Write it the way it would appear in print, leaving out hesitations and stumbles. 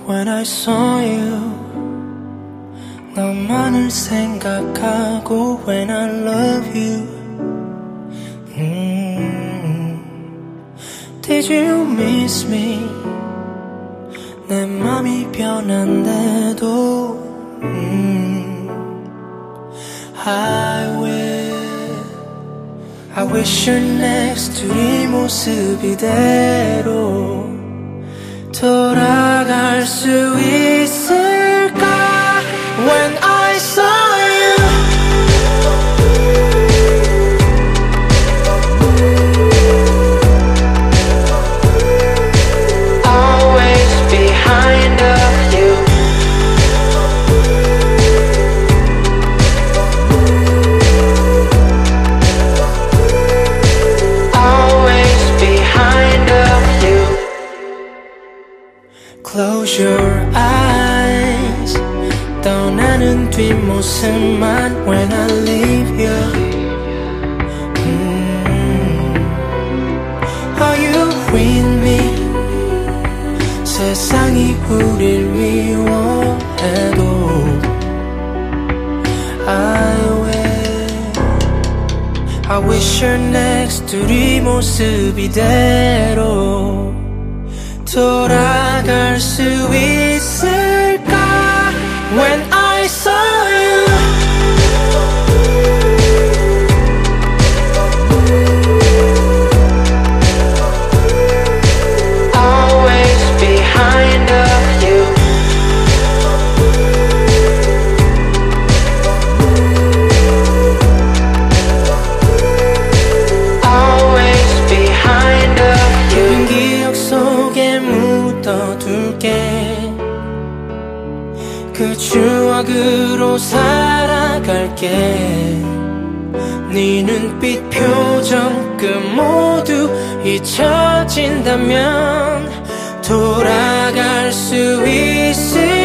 When I saw you 너만을 생각하고 When I love you Did you miss me 내 맘이 변한데도 I wish you're next to 네 모습 이대로 돌아갈 수 있을까 When I saw you Always behind of you Always behind of you Close your eyes 떠나는 뒷모습만 When I leave you Are you with me 세상이 우릴 미워해도 I wish you're next to 네 모습 이대로 돌아갈 수 있을까 When I saw you Always behind of you Always behind of you 기억 속에 묻어둘게 그 추억으로 살아갈게 네 눈빛 표정 그 모두 잊혀진다면 돌아갈 수 있을